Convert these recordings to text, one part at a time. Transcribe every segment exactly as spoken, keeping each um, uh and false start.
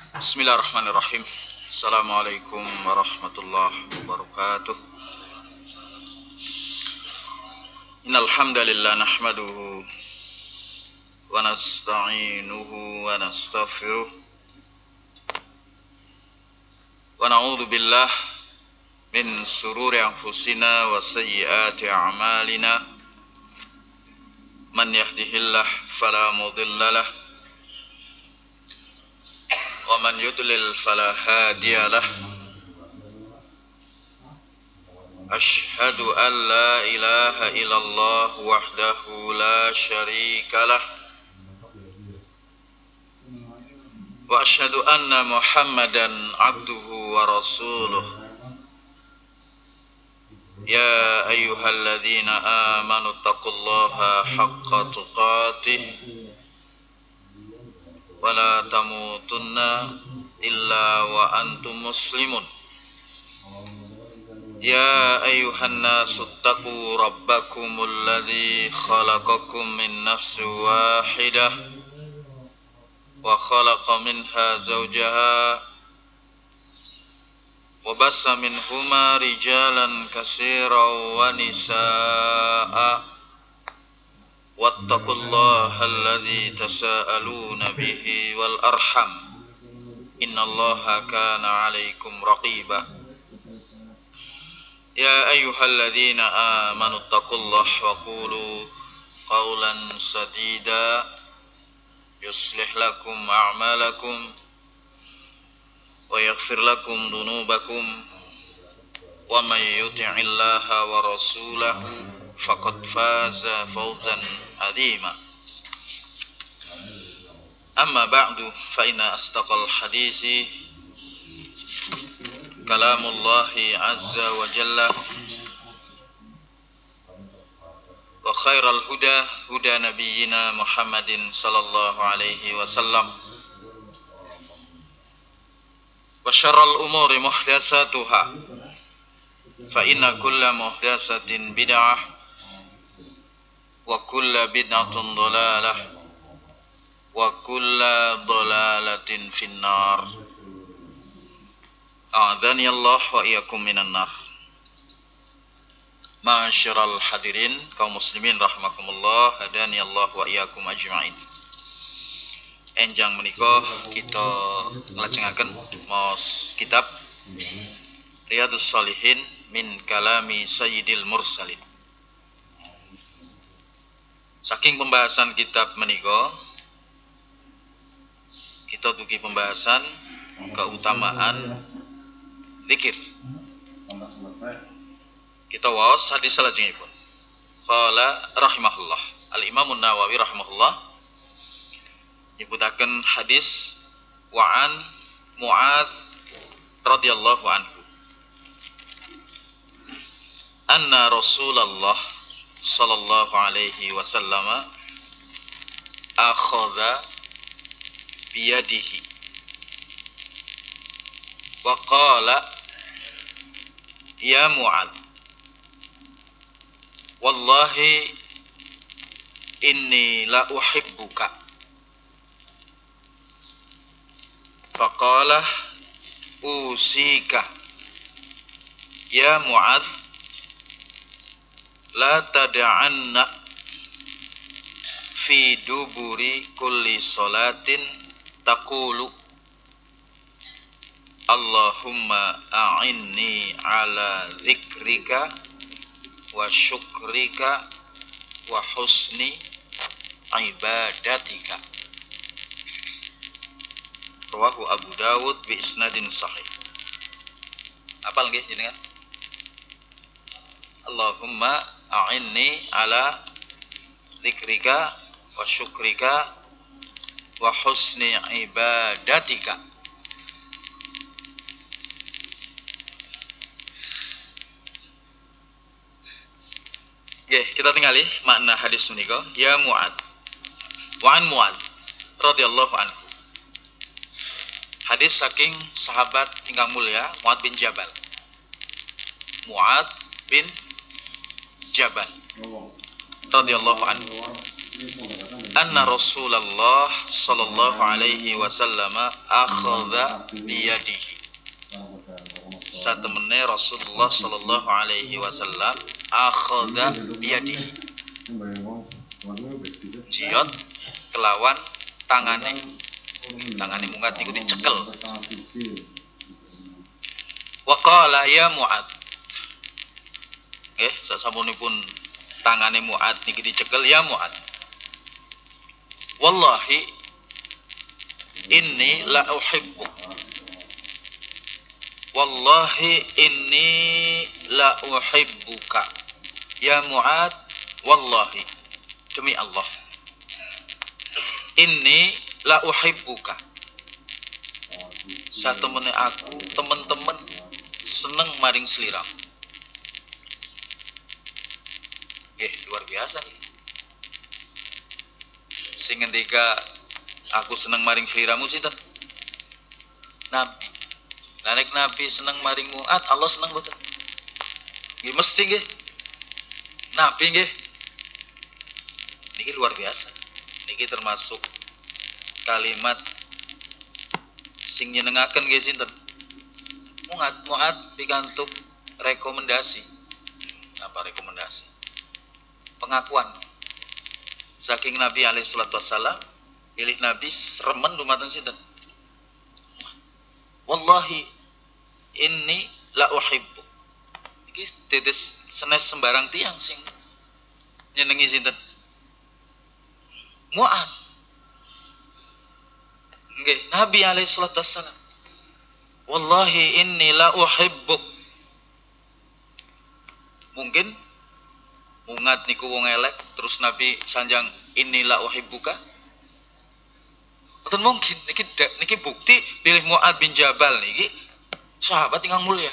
Bismillahirrahmanirrahim. Assalamualaikum warahmatullahi wabarakatuh. Innal hamdalillah nahmaduhu wa nasta'inuhu wa nastaghfiruh wa na'udzu billah min sururi anfusina wa sayyiati a'malina. Man yahdihillah fala mudhillalah wa man yudlil fala hadiyalah. Ashhadu an la ilaha illallah wahdahu la syarikalah wa ashhadu anna Muhammadan abduhu wa rasuluh. Ya ayyuhalladzina amanu taqullaha haqqa tuqatih wa la tamutunna illa wa antum muslimun. Ya ayyuhan nasu taqu rabbakumul ladzi khalaqakum min nafsin wahidah wa khalaqa minha zawjaha wa bassa minhuma rijalan katsiran wa nisaa'a wattaqullaha alladzi tasaaluna bihi wal arham innallaha kana 'alaikum raqiba. Ya ayyuhalladzina amanu taqullaha wa qulu qawlan sadida yuslih lakum a'malakum wa yaghfir lakum dhunubakum wa may yuti'illaha wa rasulahu faqad faza fawzan 'azima. Amma ba'du fa inna astaqal hadisi kalamullahi azza wa jalla wa khairal huda huda nabiyyina Muhammadin sallallahu alaihi wasallam wa syarral umuri muhdatsatuha fa inna kulla muhdatsatin bid'ah wa kulla bid'atin dhalalah wa kulla dhalalatin finnar. A'adhani Allah wa iyyakum minan nar. Ma'asyiral hadirin kaum muslimin rahimakumullah, hadani Allah wa iyyakum ajma'in. Enjang menika kita nglajengaken maos kitab Riyadhus Shalihin min kalami Sayyidil Mursalin. Saking pembahasan kitab menika kita dugi pembahasan keutamaan zikir. Kita waos hadis salajengipun. Qala rahimahullah. Al-Imam An-Nawawi rahimahullah nyebutaken hadis wa an Mu'adz radhiyallahu anhu. Anna Rasulullah sallallahu alaihi wasallam akhadha biyadihi wa qala ya Mu'adz, wallahi inni la uhibbuka. Faqala usika ya Mu'adz la tad'anna fi duburi kulli salatin taqulu Allahumma a'inni ala dzikrika wa syukrika wa husni ibadatika. Rawahu Abu Dawud bi isnadin sahih. Apal nggih jenengan? Allahumma a'inni ala dzikrika wa syukrika wa husni ibadatika. Oke, kita tinggali makna hadis menika. Ya Mu'adz. Wa an Mu'adz radhiyallahu anhu. Hadis saking sahabat ingkang mulia Mu'adz bin Jabal. Mu'adz bin Jabal radhiyallahu anhu. anna Rasulullah sallallahu alaihi wasallam akhadha biyadihi. Satemene Rasulullah sallallahu alaihi wasallam akhadha biyadihi. Jiot kelawan tangane. Tangane Mu'ad niku dicekel. Wa qala ya Mu'ad. Nggih, sasampunipun tangane Mu'ad niki dicekel, ya Mu'ad. Wallahi inni la uhibbu. Wallahi inni la uhibbuka. Ya Mu'ad, wallahi demi Allah. Inni la uhibbuka. Satemene aku temen-temen seneng maring seliram. Nggih, luar biasa nih. Sing ngendika aku seneng maring sliramu sinten? Nabi. Lah nek Nabi seneng maring Mu'ad, Allah seneng mboten? Nggih mesti nggih. Nabi nggih. Niki luar biasa. Niki termasuk kalimat sing nyenengaken nggih sinten? Mu'ad, Mu'ad pikantuk rekomendasi. Apa rekomendasi? Pengakuan saking Nabi alaihi salatu wassalam, pilih Nabi remen dumateng sinten? Wallahi inni la uhibbu. Iki dedes senes sembarang tiang sing nyenengi sinten? Mu'ad. Nggih, Nabi alaihi salatu wassalam. Wallahi inni la uhibbuk. Mungkin Mu'ad niku wong elek terus Nabi sanjang inilah uhibbuka. Mboten mungkin. Niki niki bukti pilih Mu'ad bin Jabal niki sahabat ingkang mulia.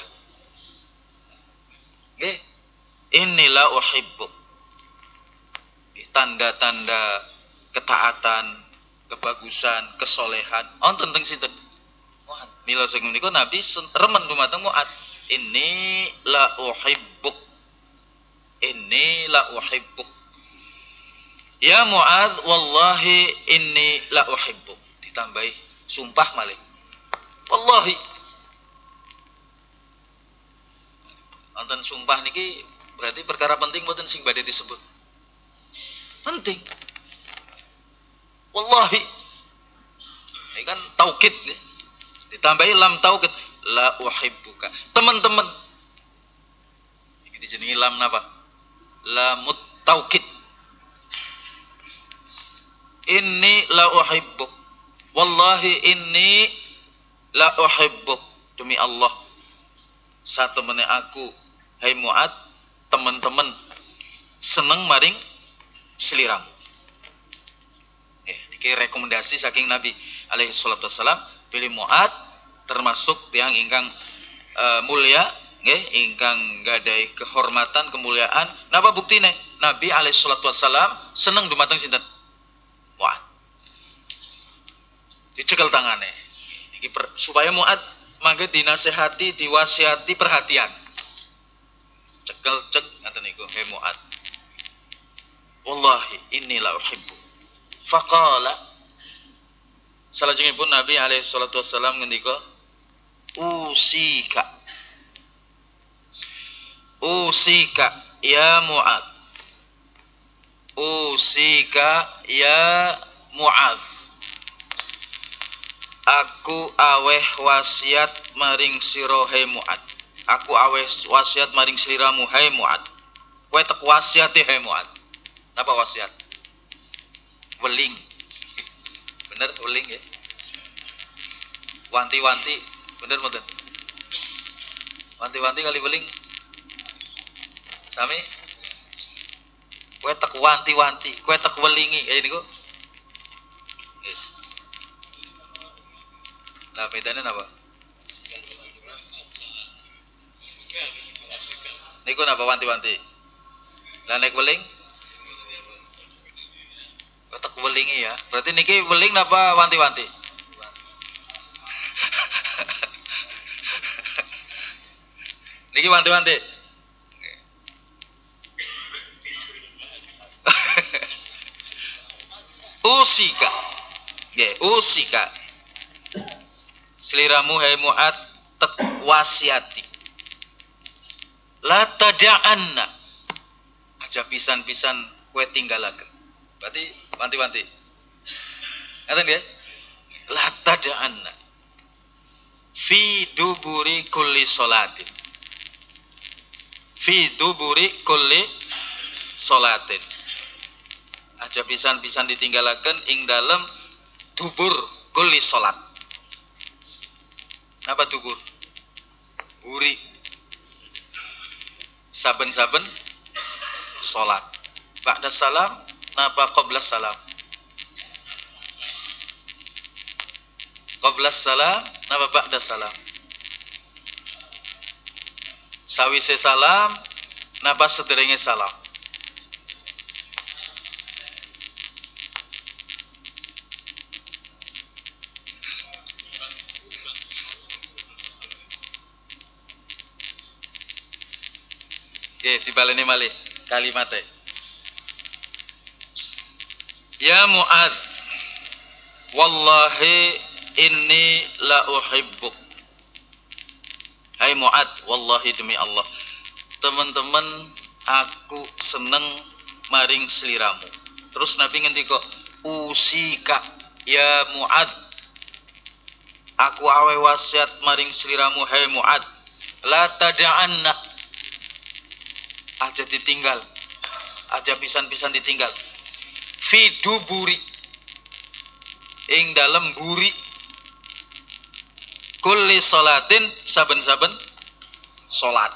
Nggih. Inilah uhibbuk. Tanda-tanda ketaatan, kebagusan, kesolehan wonten teng sinten? Mu'ad. Mila saking menika Nabi remen dumateng Mu'ad. Ini la uhibbuk. Inni la uhibbuk. Ya Mu'ad, wallahi inni la uhibbuk. Ditambahi sumpah malih. Wallahi. Wonten sumpah niki berarti perkara penting mboten sing badhe disebut. Penting. Wallahi. Ini kan taukid nih. Ditambahi lam taukid, la uhibbuka. Teman-teman. Iki dijenengi lam napa? Lamut taukid. Inni la uhibbuk. Wallahi inni la uhibbuk. Demi Allah, satemene aku, hai Mu'ad, teman-teman seneng maring seliramu. Eh, niki rekomendasi saking Nabi alaihi salatu wassalam, pilih Mu'ad termasuk tiang ingkang uh, mulia. Nggih, ingkang gadai kehormatan, kemuliaan. Napa buktine? Nabi alaihi salatu wassalam seneng dumateng sinten? Mu'ad. Dicekel tangane. Iki supaya Mu'ad mangke dinasehati, diwasiati perhatian. Cekel cek ngaten niku, he Mu'ad. Wallahi inni la uhibbu. Faqala, salajengipun Nabi alaihi salatu wassalam ngendika, usika Usika ya Mu'ad. Usika ya Mu'ad. Aku aweh wasiat maring sira hai Mu'ad. Aku aweh wasiat maring sliramu hai Mu'ad. Kowe tek wasiate hai Mu'ad. Napa wasiat? Weling. Bener weling ya? Wanti-wanti, bener mboten? Wanti-wanti kali weling. Sami kowe tek wanti-wanti, kowe tek welingi kaya niku. Yes. Lah bedane napa? Niku napa wanti-wanti? Lah nek weling? Kowe tek welingi ya. Berarti niki weling napa wanti-wanti? Niki wanti-wanti. usika nggih usika sliramu hai Mu'ad tek wasiati la tada'anna aja pisan-pisan kowe tinggalaken. Berarti wanti-wanti ngaten nggih, la tada'anna fi duburi kulli sholatin, fi duburi kulli sholatin, aja pisan-pisan ditinggalaken ing dalem dubur kulli sholat. Apa dubur? Buri saben-saben sholat. Ba'da salam napa qabla salam? Qabla salam napa ba'da salam? Sawise salam napa sederenge salam? Oke, dibaleni malih kalimatnya. Ya Mu'ad, wallahi inni la uhibbuk. Hai Mu'ad, wallahi demi Allah, teman-teman aku seneng maring seliramu. Terus Nabi ngendika, usika ya Mu'ad, aku awe wasiat maring seliramu hai Mu'ad, la tada'anna, aja ditinggal, aja pisan-pisan ditinggal, fi duburi ing dalem buri kulli sholatin saben-saben salat.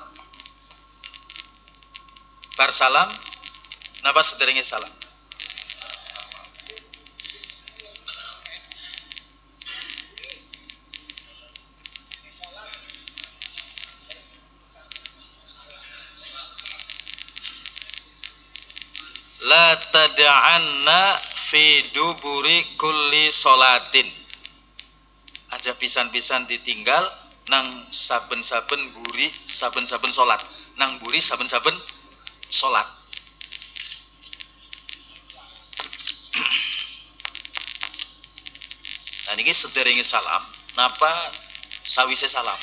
Bar salam napa sederenge salam? La tada'anna fi duburi kulli sholatin, aja pisan-pisan ditinggal nang saben-saben buri saben-saben salat, nang buri saben-saben salat. Nah niki sederenge salam napa sawise salam?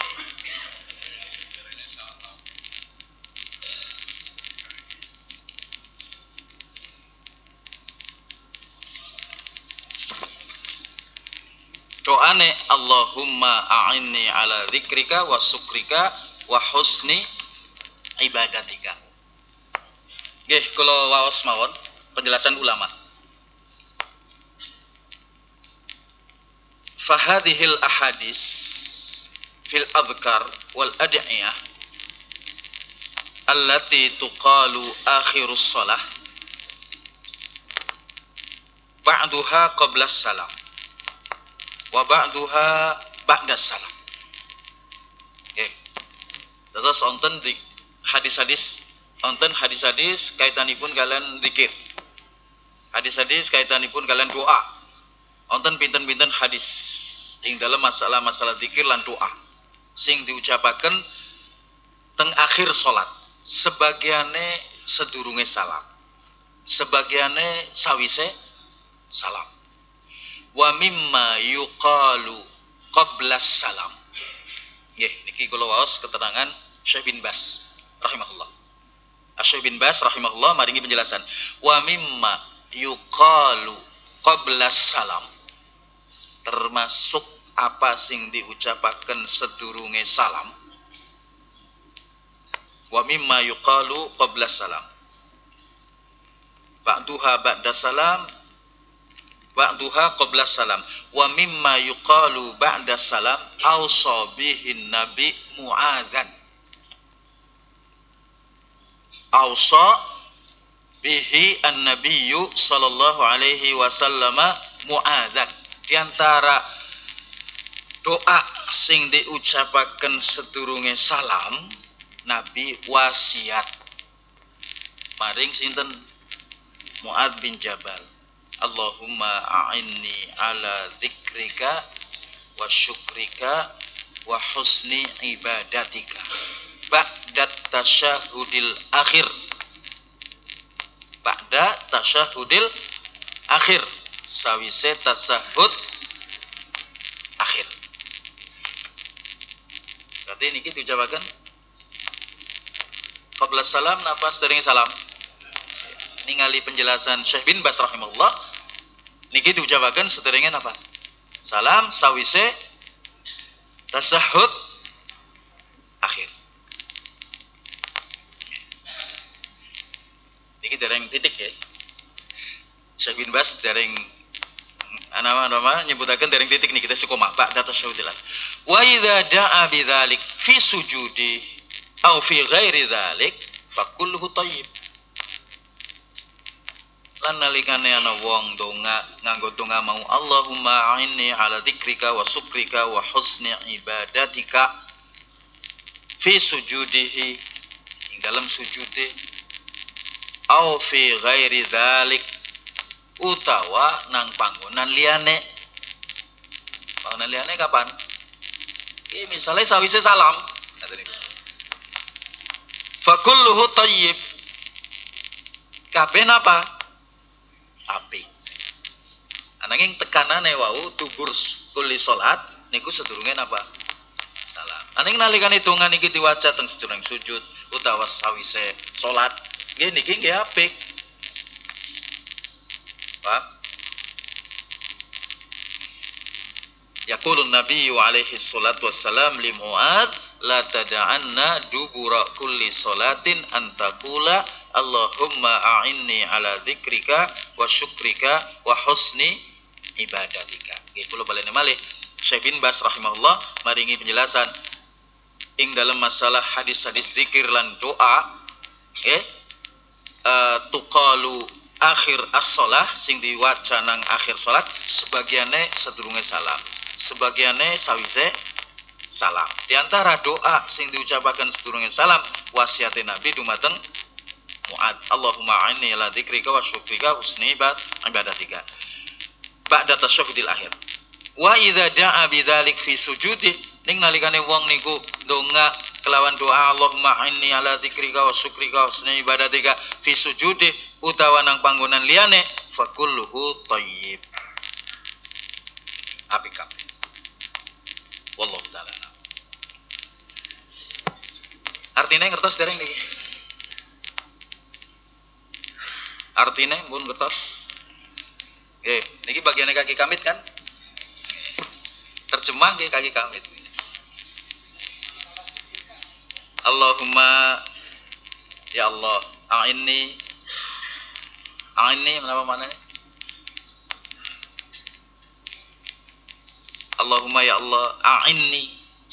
Doane Allahumma a'inni ala dzikrika wa syukrika wa husni ibadatika. Nggih, kula waos mawon penjelasan ulama. Fahadhil ahadis fil adhkar wal ad'iyah allati tuqalu akhirus shalah ba'duha qabla salam wa ba'duha ba'da salam. Oke. Terus wonten di hadis-hadis, wonten hadis-hadis kaitanipun kalian zikir. Hadis-hadis kaitanipun kalian doa. Wonten pinten-pinten hadis ing dalam masalah-masalah zikir lan doa sing diucapaken teng akhir salat. Sebagiane sedurunge salam. Sebagiane sawise salam. Wa mimma yuqalu qabla salam. Nggih, niki kula waos keterangan Syekh bin Bas rahimahullah. Syekh bin Bas rahimahullah maringi penjelasan. Wa mimma yuqalu qabla salam, termasuk apa sing diucapaken sedurunge salam. Wa mimma yuqalu qabla salam, ba'duha ba'da salam, ba'duha qabla salam, wa mimma yuqalu ba'da salam awsa bihin nabi Mu'adzan, awsa bihi an-nabiyyu sallallahu alaihi wasallam Mu'adzan. Di antara doa sing diucapaken sedurunge salam, Nabi wasiat maring sinten? Mu'adz bin Jabal, Allahumma a'inni ala dzikrika wa syukrika wa husni ibadatika ba'da tasyahudil akhir, ba'da tasyahudil akhir, sawise tasahud akhir. Berarti niki diucapaken qabla salam napa sedherenge salam. Ningali penjelasan Syekh bin Baz rahimahullah niki diucapaken sedherenge napa? Salam sawise tasahud akhir. Niki dereng titik ya. Syekh bin Baz dereng nama-nama nyebutaken dereng titik nih kita sukoma ba'da tasyahudil. Wa idza da'a bidzalik fi sujudi au fi ghairi dzalik fa kulluhu thayyib. Lan nalikane ana wong donga nganggo donga mau Allahumma a'inni ala dzikrika wa syukrika wa husni ibadatika fi sujudihi ing dalam sujude au fi ghairi dzalik utawa nang panggonan liyane. Panggonan liyane kapan? Iki misale sawise salam ngaten niku. Fa kulluhu thayyib. Kabeh napa? Apik. Ananging tekanane wau dubur kulli salat niku sedurunge napa? Salam. Ananging nalikane donga niki diwaca teng sedurunge sujud utawa sawise salat, nggih niki nggih apik. Pak. Yaqulun Nabi alaihi salatu wassalam li Mu'ad la tada'anna dubura kulli salatin antakula Allahumma a'inni ala dzikrika wa syukrika wa husni ibadatika. Nggih kula baleni malih Syekh bin Baz rahimahullah maringi penjelasan ing dalam masalah hadis-hadis zikir lan doa nggih uh, tuqalu akhir as-shalah sing diwaca nang akhir salat sebagiane sedurunge salam, sebagiane sawise salam. Di antara doa sing diucapaken sedurunge salam wasiate Nabi dumateng Mu'ad, Allahumma a'inni ala dzikrika wa syukrika husni ibadatika ba'da tasyahudil akhir. Wa idza da'a bidzalik fi sujudi ning nalikane wong niku donga kelawan doa Allahumma a'inni ala dzikrika wa syukrika husni ibadatika fi sujudi utawa nang panggonan liyane fa kulluhu thayyib. Apik kabeh. Wallahu taala. Artine ngertos dereng niki? Artine pun ngertos? Nggih, niki bagiane kaki kamit kan? Terjemah nggih kaki kamit. Allahumma ya Allah, a'inni a'inni menapa maknanya? Allahumma ya Allah, a'inni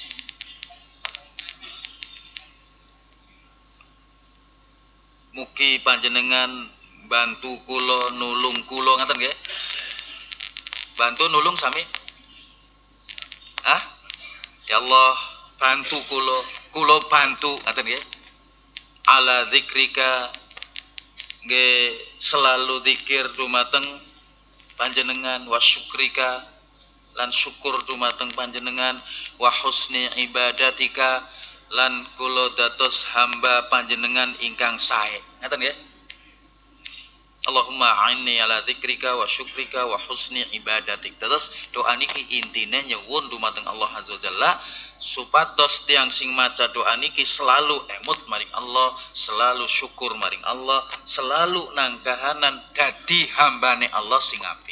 mugi panjenengan bantu kula nulung kula ngaten nggih? Bantu nulung sami? Ah? Ya Allah, bantu kula, kula bantu ngaten nggih? Ala dzikrika nggih selalu zikir dumateng panjenengan wa syukrika lan syukur dumateng panjenengan wa husni ibadatika lan kula dados hamba panjenengan ingkang sae. Ngaten nggih? Allahumma a'inni ala dzikrika wa syukrika wa husni ibadatik. Terus doa niki intine nyuwun dumateng Allah azza wajalla supados tiyang sing maca doa niki selalu emut maring Allah, selalu syukur maring Allah, selalu nang kahanan dadi hambane Allah sing apik.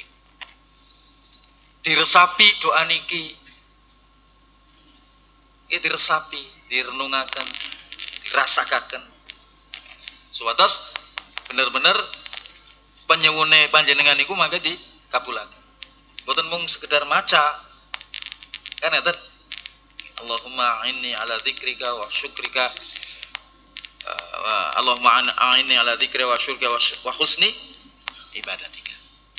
Diresapi doa niki. Iki diresapi, direnungaken, dirasakaken. Supados bener-bener penyewune panjenengan niku mangke dikabulaken. Mboten mung sekedar maca. Kan eten Allahumma a'inni ala dzikrika wa syukrika uh, Allahumma a'inni ala dzikrika wa syukrika wa husni ibadatika.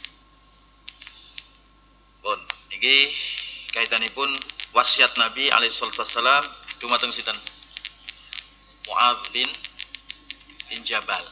Pun niki kaitanipun wasiat Nabi alaihi salatu wasalam dumateng sinten? Mu'adz bin bin Jabal.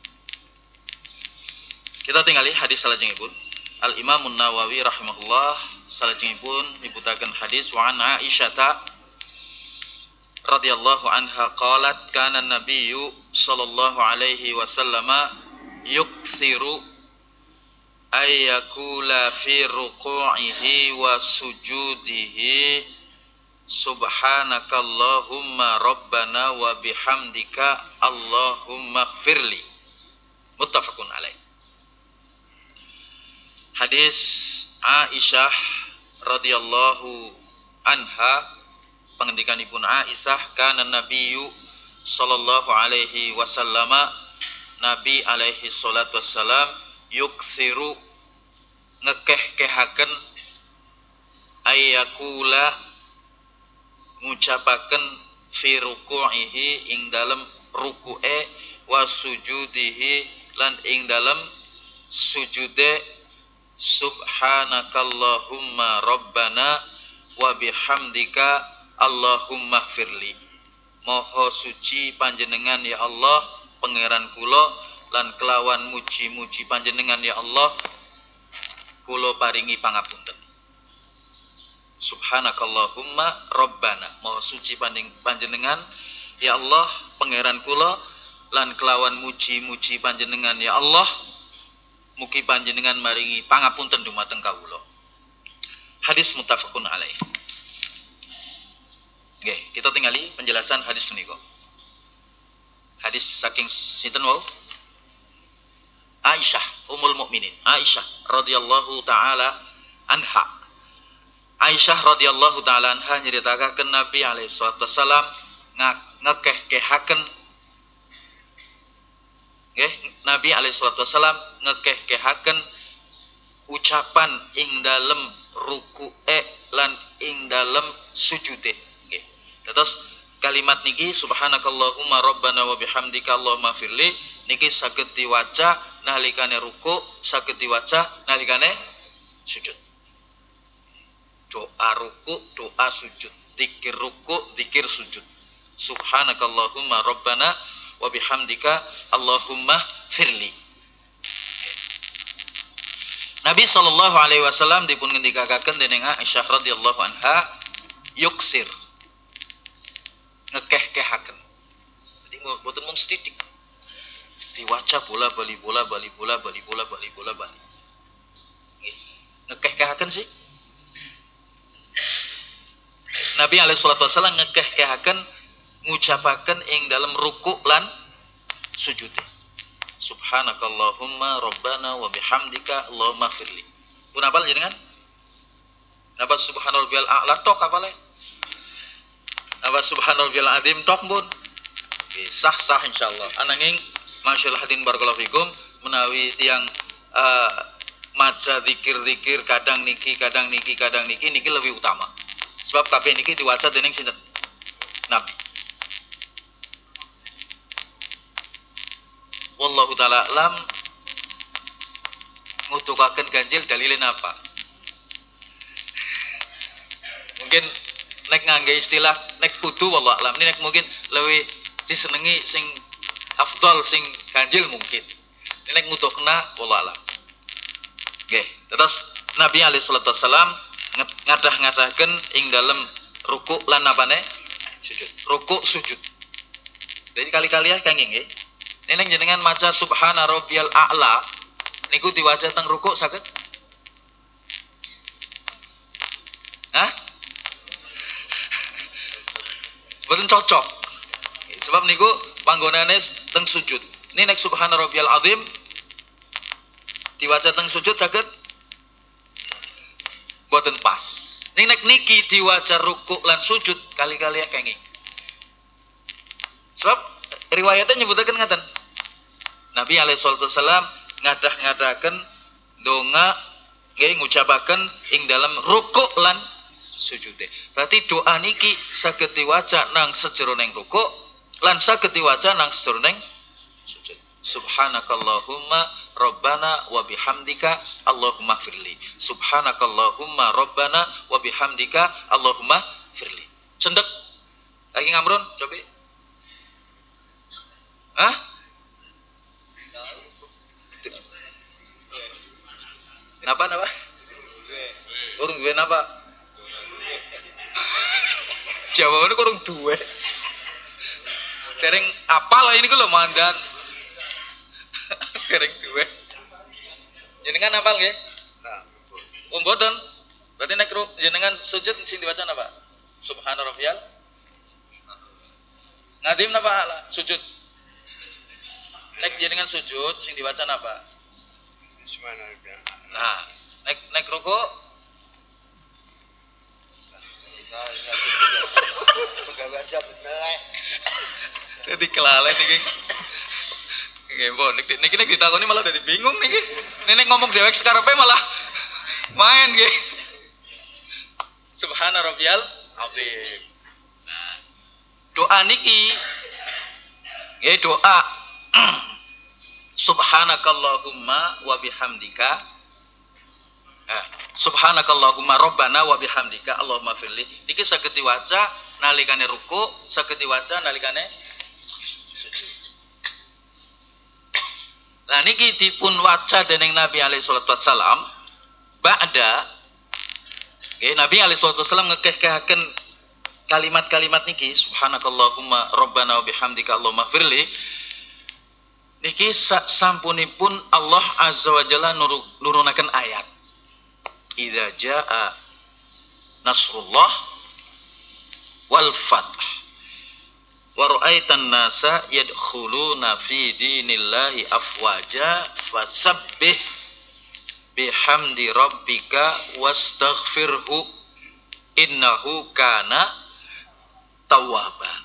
Kita tinggali hadis salajengipun. Al Imam An-Nawawi rahimahullah salajengipun nyebutaken hadis wa an Aisyah radhiyallahu anha qalat kana an-nabiyyu sallallahu alaihi wasallam yukthiru ayyakula fi ruku'ihi wa sujudihi subhanakallahumma rabbana wa bihamdika Allahumma ighfirli. Muttafaqun alaih. Hadis Aisyah radhiyallahu anha, pengendikanipun Aisyah, kana nabiyyu sallallahu alaihi wasallam, Nabi alaihi salatu wassalam, yuksiru ngekeh-kehaken ayyakula ngucapaken fi ruku'ihi ing dalem ruku'e wa sujudihi lan ing dalem sujude subhanakallahumma rabbana wa bihamdika Allahumma ighfirli. Moho suci panjenengan ya Allah pangeran kula, lan kelawan muji-muji panjenengan ya Allah kula paringi pangapunten. Subhanakallahumma rabbana, moho suci panjenengan ya Allah pangeran kula, lan kelawan muji-muji panjenengan ya Allah mugi panjenengan maringi pangapunten dumateng kawula. Hadis muttafaqun alaih. Nggih, kita tingali penjelasan hadis menika. Hadis saking sinten wau? Aisyah ummul mukminin, Aisyah radhiyallahu taala anha. Aisyah radhiyallahu taala anha nyritakaken Nabi alaihi salatu wasallam ngekeh-kehaken nggih, Nabi alaihi salatu wasallam ngekeh-kehaken ucapan ing dalem ruku'e lan ing dalem sujude. Nggih. Terus kalimat niki subhanakallahumma rabbana wa bihamdika Allahumma firli niki saged diwaca nalikane ruku', saged diwaca nalikane sujud. Doa ruku, doa sujud, zikir ruku, zikir sujud. Subhanakallahumma rabbana wa bihamdika Allahumma firli. Nabi sallallahu alaihi wasallam dipun ngendikaken dening Aisyah radhiyallahu anha, yuksir ngekeh-kehaken. Jadi mboten mung sithik. Diwaca bola bali bola bali bola bali bola bali bola bali. Nggih. Ngekeh-kehaken sih. Nabi alaihi salatu wasallam ngekeh-kehaken ngucapaken ing dalam ruku lan sujude. Subhanakallahumma rabbana wa bihamdika Allahumma firli. Pun apal jenengan? Napa subhanarabbiyal a'la tok apale? Napa subhanarabbiyal azim tok pun? Sah-sah insyaallah. Ananging masyaallah hadin barakallahu fikum menawi tiyang uh, maca zikir-zikir kadang niki kadang niki kadang niki niki lebih utama. Sebab kabeh niki diwaca dening sinten? Nabi. Wallahu taala alam. Ngutukaken ganjil dalilin apa? Mungkin nek ngangge istilah nek kudu wallahu alam ini nek mungkin lebih disenengi sing afdal sing ganjil mungkin. Ini nek ngutukna wallahu alam. Nggih, terus Nabi alaihi salatu wasallam ngadah-ngadahaken ing dalem ruku lan napane sujud. Ruku sujud. Jadi kali-kali ya kangge nggih. Neneng jenengan maca subhana rabbiyal a'la niku diwaca teng ruku saged? Hah? Boten cocok. Sebab niku panggonane teng sujud. Ini nek subhana rabbiyal azim diwaca teng sujud saged? Boten pas. Ning nek niki diwaca ruku lan sujud kali-kali ya kenging. Sebab riwayatnya nyebutaken ngaten. Nabi alaihi salatu wasallam ngadah-ngadahaken donga nggih ngucapaken ing dalam ruku lan sujude. Berarti doa niki saged diwaca nang sajeroning ruku lan saged diwaca nang sajeroning sujud. Subhanakallahumma rabbana wa bihamdika Allahumma firli. Subhanakallahumma rabbana wa bihamdika Allahumma firli. Cendek. Lagi ngamrun coba. Hah? Napa napa? Kurang duwe napa? Jawabannya kurang duwe. Dereng apal ini ku lho mandan. Dereng duwe. Jenengan hafal nggih? Oh mboten. Berarti nek jenengan sujud sing diwaca napa? Subhana rabbiyal. Ngadim napa ala? Sujud. Nek jenengan sujud sing diwaca napa? Nah, nek nek ruku jadi kelalen niki. Nggih, mbok niki nek ditakoni malah dadi bingung niki. Nenek ngomong dhewek sekarepe malah main nggih. Subhana rabbiyal azim. Nah, doa niki nggih doa Subhanakallahumma wa bihamdika eh, Subhanakallahumma rabbana wa bihamdika Allahumma firli. Niki saged diwaca nalikane ruku, saged diwaca nalikane sujud. Lah niki dipun waca dening Nabi alaihi salatu wasallam ba'da nggih Nabi alaihi salatu wasallam ngekeh-kehaken kalimat-kalimat niki Subhanakallahumma rabbana wa bihamdika Allahumma firli. Niki sampunipun Allah azza wa jalla nurunaken ayat idza jaa nasrullah wal fath wa ra'aitan nasa yadkhuluna fi dinillahi afwaja fasabbih bihamdi rabbika wastaghfirhu innahu kana tawwaba.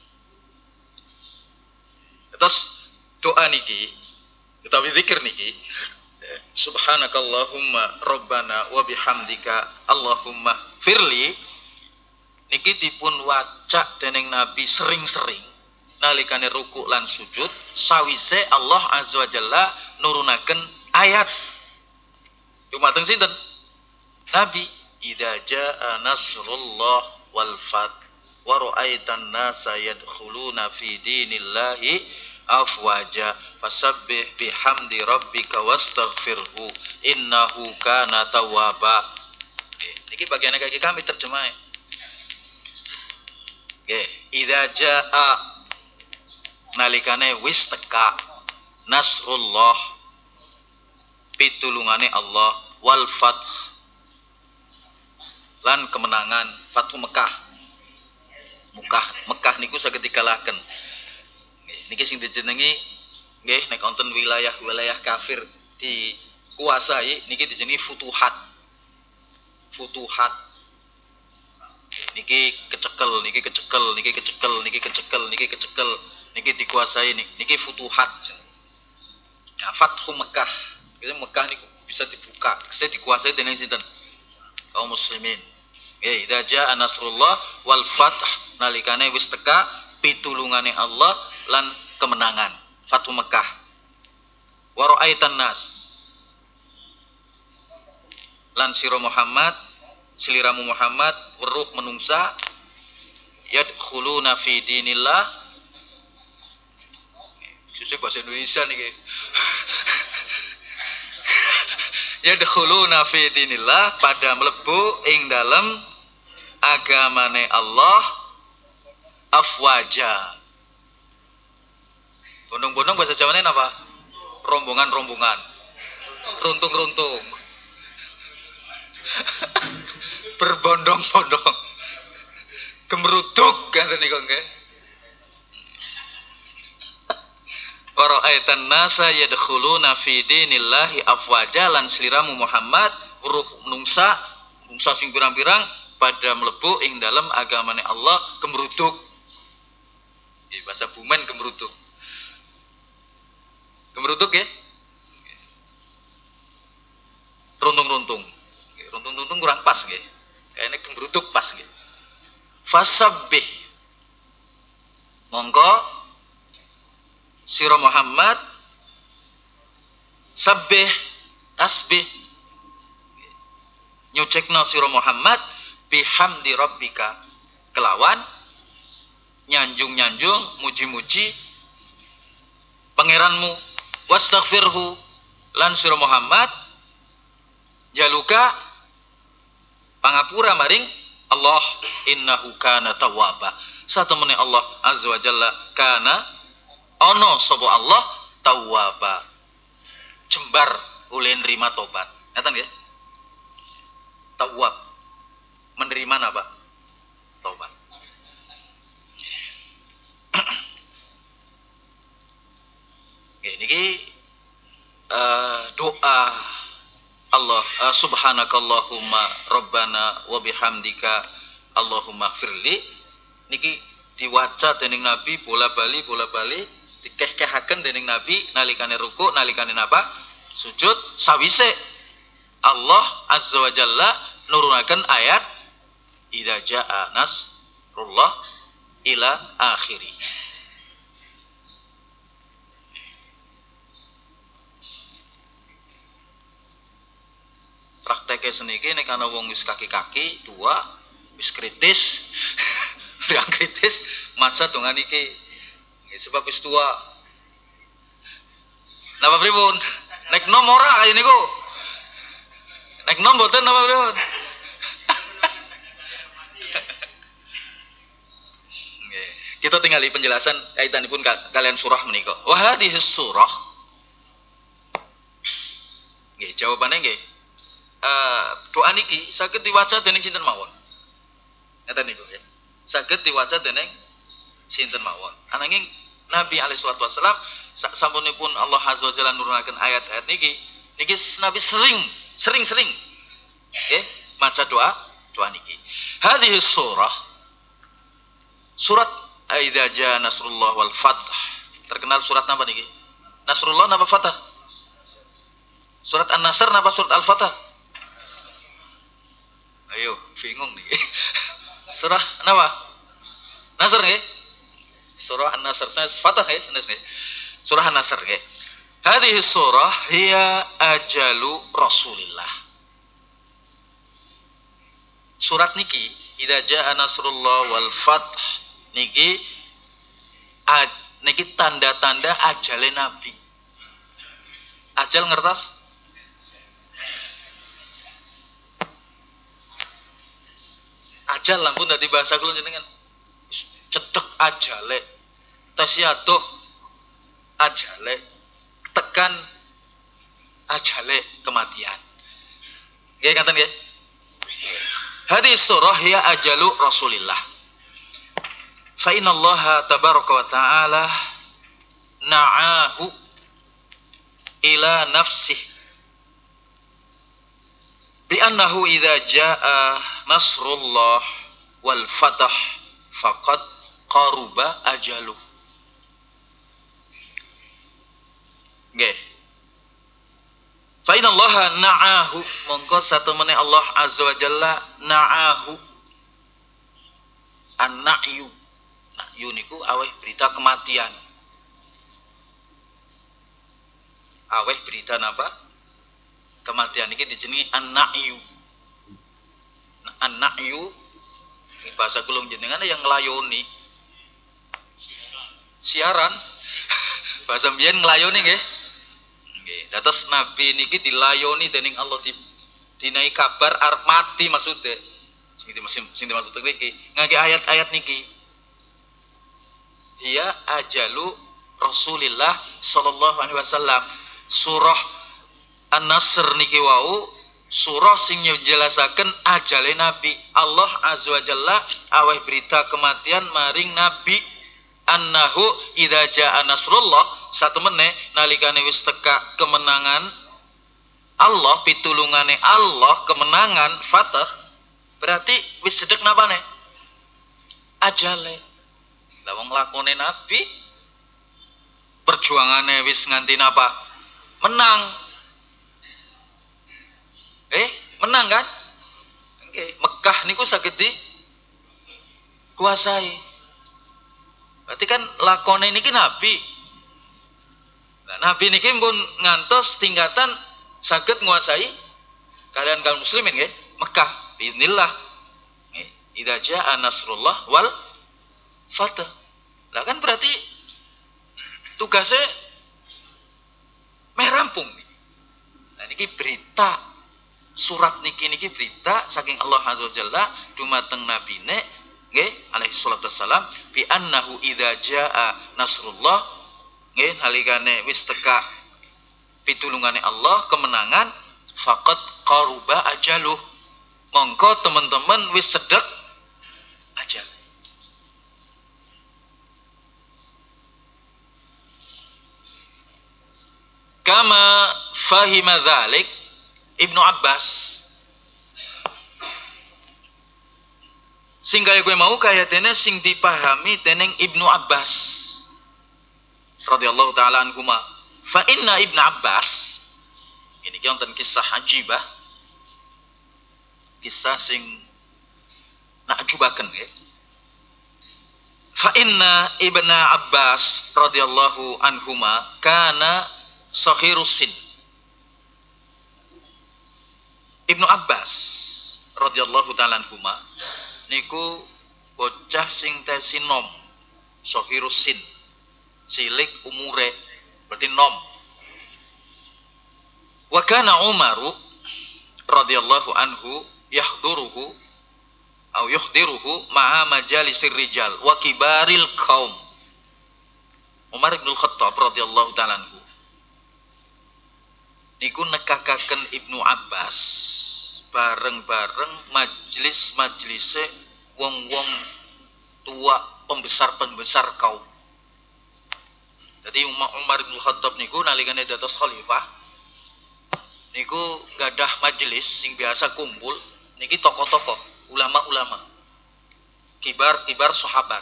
Terus doa niki utawi zikir niki Subhanakallahumma rabbana wa bihamdika Allahumma firli niki dipun waca dening Nabi sering-sering nalikane ruku lan sujud sawise Allah azza wa jalla nurunaken ayat dumateng sinten Nabi idza jaa nasrullah wal fath wa ra'aitan nasa yadkhuluna fi dinillahi afwaja fasabbih bihamdi rabbika wastaghfirhu innahu kana tawwaba. Niki bagian kaki kami terjemah. Nggih, idza jaa nalikane wis teka nasrullah pitulungane Allah wal fath lan kemenangan Fathu Mekah. Mekah Mekah niku saged dikalahken. Niki sing dijenengi nggih nek wonten wilayah-wilayah kafir dikuasai niki dijenengi futuhat. Futuhat. Niki kecekel, niki kecekel, niki kecekel, niki kecekel, niki kecekel, niki dikuasai niki futuhat. Nah, Fathu Mekah. Jadi Mekah niku bisa dibuka, bisa dikuasai dening sinten? Kaum muslimin. Nggih, idza jaa nasrullah wal fath nalikane wis teka pitulungane Allah lan kemenangan Fathu Mekah wa ra'aitan nas lan sira Muhammad siliramu Muhammad weruh menungsa yadkhuluna fi dinillah susah bahasa Indonesia niki yadkhuluna fi dinillah pada mlebu ing dalem agamane Allah afwaja. Bondong-bondong bahasa Jawane apa? Rombongan-rombongan. Runtung-runtung. Berbondong-bondong. Gemeruduk kanten niku nggih. Wa ra'aitan nasa yadkhuluna fi dinillahi afwaja lan sliramu Muhammad ruh nungsa, nungsa sing pirang-pirang pada mlebu ing dalem agamane Allah gemeruduk. Nggih bahasa Bumen gemeruduk. Gemeruduk ya, runtung-runtung, runtung-runtung kurang pas ya, kayaknya gemeruduk pas ya. Fasabbih, monggo sira Muhammad sabbih tasbih nyucekna sira Muhammad bihamdi rabbika kelawan nyanjung-nyanjung muji-muji pangeranmu wastaghfirhu lan sira Muhammad jaluka pangapura maring Allah innahu kana tawwaba satemene Allah azza wa jalla kana ana sapa Allah tawwaba jembar oleh nerima tobat. Ngeten nggih? Tawwab. Menerima napa? Tobat. Nggih niki uh, doa Allah uh, subhanakallahumma rabbana wa bihamdika Allahumma firli niki diwaca dening Nabi bola-bali bola-bali dikeh-kehaken dening Nabi nalikane ruku nalikane napa sujud sawise Allah azza wa jalla nurunaken ayat idza jaa nasrullah ila akhiri. Prakteknya seniki nek ana wong wis kaki-kaki tua wis kritis yang kritis maca dongan iki sebab wis tua napa pripun nek nom ora kaya niku nek nom mboten napa pripun kita tinggali penjelasan kaitanipun kalian surah menika wa hadhihi surah nggih jawabane nggih Uh, doa niki saged diwaca dening sinten mawon. Ngeten niku ya. Saged diwaca dening sinten mawon. Ananging Nabi alaihi salatu wasallam sampunipun Allah azza wa jalla nurunaken ayat-ayat niki, niki Nabi sering, sering-sering nggih maca doa, doa niki. Hadhihi surah surat Idza jaa nasrullah wal fath. Terkenal surat napa niki? Nasrullah napa Fathah? Surat An-Nasr napa surat Al-Fatah? Ayo, bingung nih. Surah napa? Nasr nggih? Surah An-Nasr. Fatah ya, senesnya. Surah An-Nasr nggih. Hadhihi surah hiya ajalu Rasulillah. Surat niki, idza jaa nasrullah wal fath niki ad, niki tanda-tanda ajale Nabi. Ajal ngertos? Ajal lampun dadi bahasa kula jenengan cecek ajale tasyaduh ajale tekan ajale kematian nggih ngaten nggih hadis surah ya ajalu Rasulillah fa innallaha tabaraka wa ta'ala na'ahu ila nafsih bi annahu idza jaa nasrullah wal fatah faqad qaruba ajaluh. Nggih. Fa inallaha na'ahu mongko satemene Allah azza wa jalla na'ahu. An-na'yu. Na'yu niku aweh berita kematian. Aweh berita napa? Kematian iki dijenengi an-na'yu. An-na'yu bahasa kula jenengan yang nglayoni siaran bahasa mbiyen nglayoni nggih nggih dados nabi niki dilayoni dening Allah di dinai kabar arep mati maksude sing dimaksud sing dimaksud niki ngangge ayat-ayat niki ya ajalu Rasulillah sallallahu alaihi wasallam surah An-Nasr niki wau surah sing njelasaken ajale Nabi Allah azza wa jalla aweh berita kematian maring Nabi annahu idza jaa nasrullah satemene nalikane wis teka kemenangan Allah pitulungane Allah kemenangan fatah berarti wis cedhek napane ajale lah wong lakone Nabi perjuangane wis nganti napa menang Eh, menang kan? Oke, okay. Mekah niku saged di kuasai. Berarti kan lakone niki Nabi. Nah, Nabi niki pun ngantos tingkatan saged nguasai kalian kaum muslimin nggih, Mekah biidznillah. Nggih, idza jaa nasrullah wal fath. Lah kan berarti tugasnya meh rampung. Nah niki berita surat niki niki berita saking Allah azza wajalla dumateng nabine nggih alaihi salatu wassalam bi annahu idza jaa nasrullah nggih nalikane wis teka pitulungane Allah kemenangan, faqad qaruba ajaluh, mongko teman-teman wis sedek ajal. Kama fahima dzalik Ibnu Abbas, sing kaya gue mau kaya dene sing dipahami dening Ibnu Abbas radhiyallahu taala anhuma. Fa inna Ibnu Abbas, ini ki wonten kisah ajibah, kisah sing nakjubaken nggih. Fa inna Ibnu Abbas radhiyallahu anhuma kana saghirus sin. Ibnu Abbas radhiyallahu taala anhuma niku bocah sing tesi nom, saghirus sin, cilik umure, berarti nom. Wa kana Umaru radhiyallahu anhu yahduruhu au yuhdiruhu ma'a majalisir rijal wa kibaril qaum. Umar bin Khattab radhiyallahu taala anhu niku nekakaken Ibnu Abbas bareng-bareng majlis-majlise wong-wong tua, pembesar-pembesar kaum. Jadi Umar bin Khattab niku nalikane dados khalifah niku gadah majelis sing biasa kumpul niki tokoh-tokoh, ulama-ulama, kibar-kibar sahabat.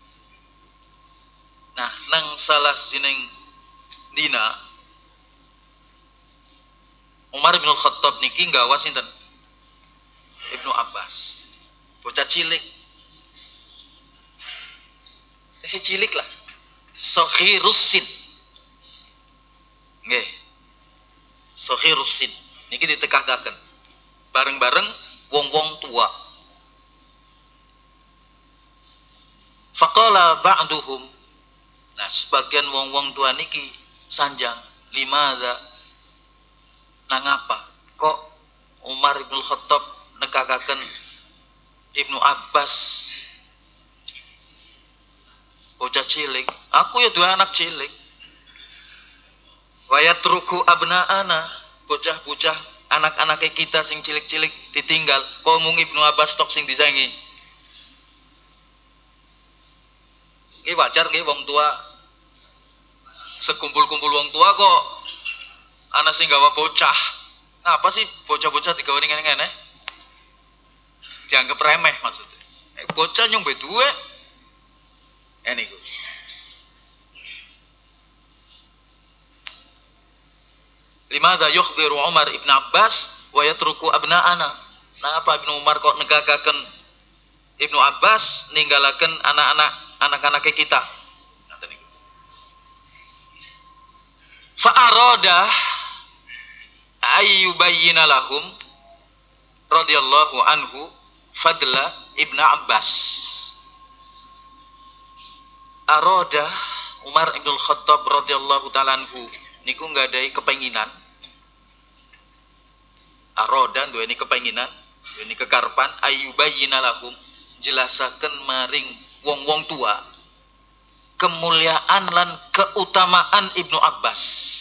Nah, nang salah sining dina Umar bin Khattab niki nggawa sinten? Ibnu Abbas. Bocah cilik. Si cilik lah. Saghirus sin. Nggih. Saghirus sin. Niki ditekakaken. Bareng-bareng wong-wong tua. Faqala ba'duhum. Nah, sebagian wong-wong tua niki sanjang, limadza, nang apa kok Umar bin Khattab nekakaken Ibnu Abbas bocah cilik, aku ya dua anak cilik, wayatruku abnaana, bocah-bocah anak-anake kita sing cilik-cilik ditinggal, kok mung Ibnu Abbas tok sing disangi. Iki wajar nggih wong tua sekumpul-kumpul wong tua kok ana sing gawa bocah. Ngapa sih bocah-bocah digawe ngene-ngene? Dianggap remeh maksudnya. Eh, bocah nyombe duwe. Eh niku. Limadza yukhbiru Umar ibn Abbas wa yatruku abna'ana? Nah, apa Ibnu Umar kok negakaken Ibnu Abbas ninggalaken anak-anak anak-anake kita? Ngaten niku. Fa arada ayyubayyina lahum radhiyallahu anhu fadla Ibnu Abbas. Arada Umar bin Khattab radhiyallahu taala anhu niku nggadahi kepenginan. Arada duweni kepenginan, duweni kekarepan ayyubayyina lahum, jelasaken maring wong-wong tua kemuliaan lan keutamaan Ibnu Abbas.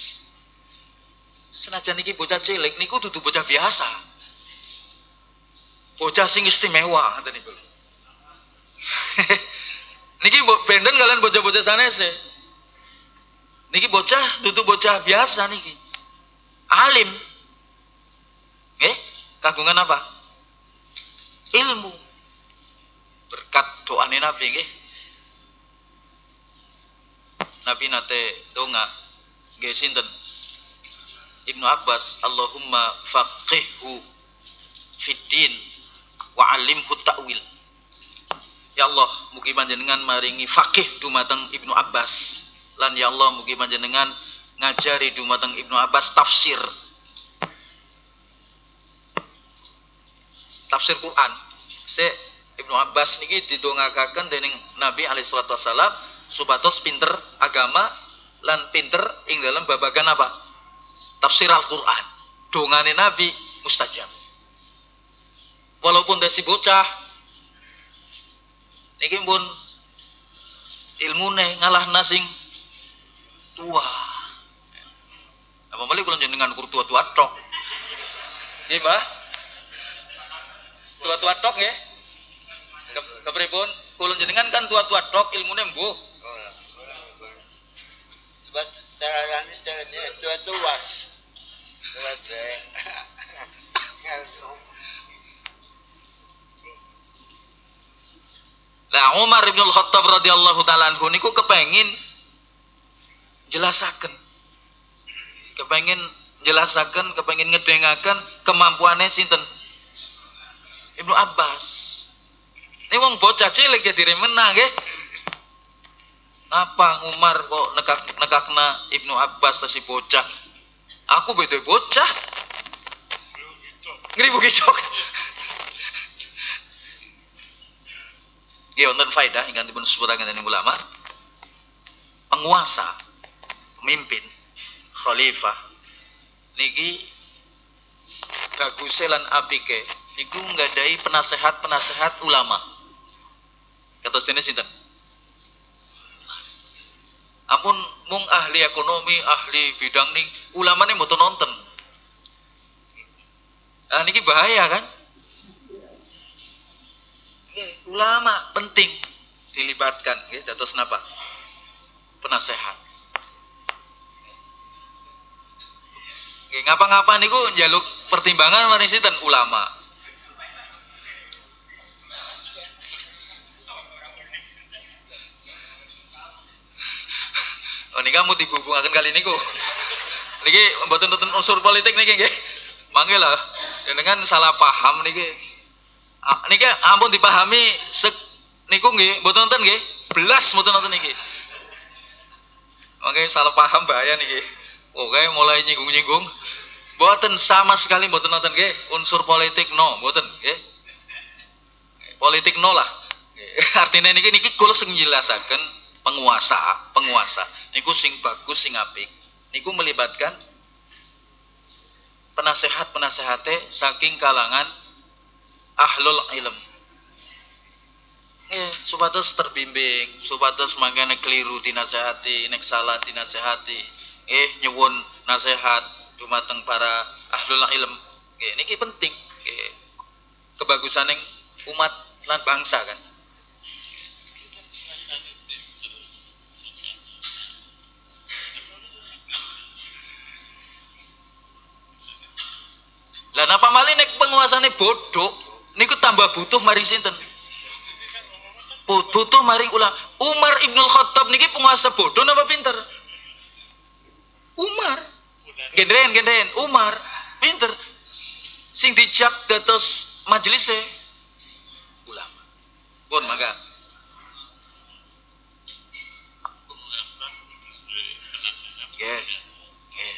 Senajan niki bocah cilik niku dudu bocah biasa. Bocah sing istimewa ngoten niku. Niki benden kalian bocah-bocah sanese. Niki bocah dudu bocah biasa niki. Alim. Nggih, kagungan apa? Ilmu. Berkat doane Nabi nggih. Nabi nate donga nggih sinten? Ibnu Abbas, Allahumma faqihhu fid din wa 'allimhu ta'wil. Ya Allah, mugi panjenengan maringi faqih dumateng Ibnu Abbas, lan ya Allah mugi panjenengan ngajari dumateng Ibnu Abbas tafsir. Tafsir Quran. Se Ibnu Abbas niki didongakaken dening Nabi alaihi salatu wasallam supados pinter agama lan pinter ing dalam babagan apa? Tafsir Al-Quran. Dongane Nabi mustajab. Walaupun dasi bocah niki pun ilmune ngalah nasing tua. Apa malih kula jenengan kur tua-tua tok. Nggih, Mbah. Tua-tua tok nggih. Kepripun? Kula jenengan kan tua-tua tok ilmune mbuh. Sebab carane carane tua-tua. Lah Umar bin Khattab radhiyallahu taala anhu niku kepengin jelasaken. Kepengin jelasaken, kepengin ngedengaken kemampuane sinten? Ibnu Abbas. Ini wong bocah cilik ya diremenang nggih. Apa Umar kok nekak nekakna Ibnu Abbas ta si bocah? Aku beda bocah. Ngribu kicok. Ya wonten faedah ingkang dipun sebutaken dening ulama. Penguasa, pemimpin, khalifah niki baguse lan apike niku nggadahi penasehat-penasehat ulama. Kados dene sinten? Ampun mung ahli ekonomi, ahli bidang ning ulamane mboten nonton. Ah niki bahaya kan? Nggih, ulama penting dilibatkan nggih dados napa? Penasehat. Nggih, ngapa-ngapa niku njaluk pertimbangan maring sinten? Ulama. Oh niki kamu dihubungaken kali niku. Niki mboten nonton unsur politik niki nggih. Mangke lah jenengan salah paham niki. Ah, niki ampun dipahami sek niku nggih mboten nonton nggih. Belas mboten nonton niki. Mangke salah paham bahaya niki. Oke, mulai nyinggung-nyinggung. Mboten sama sekali mboten nonton nggih. Unsur politik no, mboten nggih. Politik no lah. Artinya niki niki kula sing njelasaken penguasa, penguasa niku sing bagus sing apik niku melibatkan penasehat-penasehate saking kalangan ahlul ilm. Eh, supados terbimbing, supados mangkane keliru dinasehati, nek salah dinasehati. Eh, nyuwun nasihat dumateng para ahlul ilm. Nggih, niki penting. Nggih. Kebagusaning umat lan bangsa kan. Lah napa malih nek penguasane bodoh niku tambah butuh maring sinten? Butuh maring ulama. Umar Ibnul Khattab niki penguasa bodoh napa pinter? Umar. Gendren gendren Umar pinter. Sing dijak dados majelise ulama. Pun mangga. Nggih. Nggih.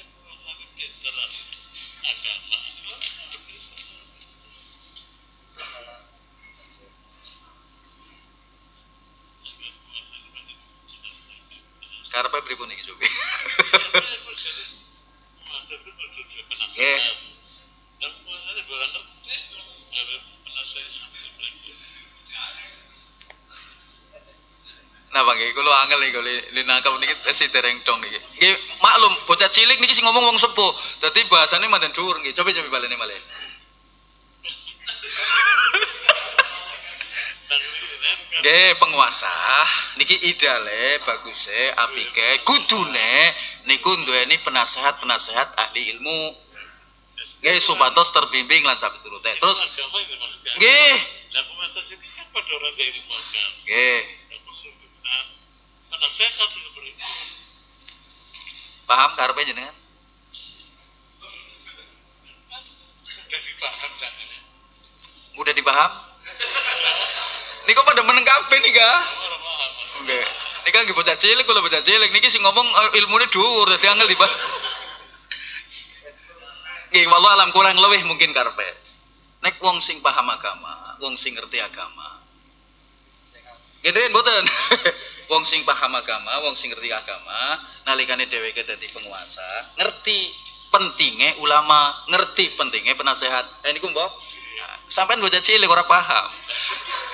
Karepe pripun iki coba? Nggih. Nah, nggih kula angel niki li nangkep niki si dereng dong niki. Nggih, maklum bocah cilik niki sing ngomong wong sepuh. Dadi bahasane manten dhuwur nggih. Coba-coba baleni malih. Nggih, penguasa niki ideale, baguse, apike, kudune niku duweni penasehat-penasehat ahli ilmu. Nggih, supados terbimbing lan sapiturute. Terus nggih. Lah penguasa sing kan padha ora ilmu kan. Nggih. Penasehat sing beri. Paham karepe jenengan? Mudah dipaham kan? Mudah dipaham? Niko pada meneng kabeh nika. Nggih. Nika nggih bocah cilik kula bocah cilik niki sing ngomong ilmune dhuwur dadi angel dipaham. Nggih, wallah alam kurang luwih mungkin karepe. Nek wong sing paham agama, wong sing ngerti agama. Nggih mboten. Wong sing paham agama, wong sing ngerti agama, nalikane dheweke dadi penguasa, ngerti pentinge ulama, ngerti pentinge penasehat. Eh niku mbok. Sampeyan bocah cilik ora paham.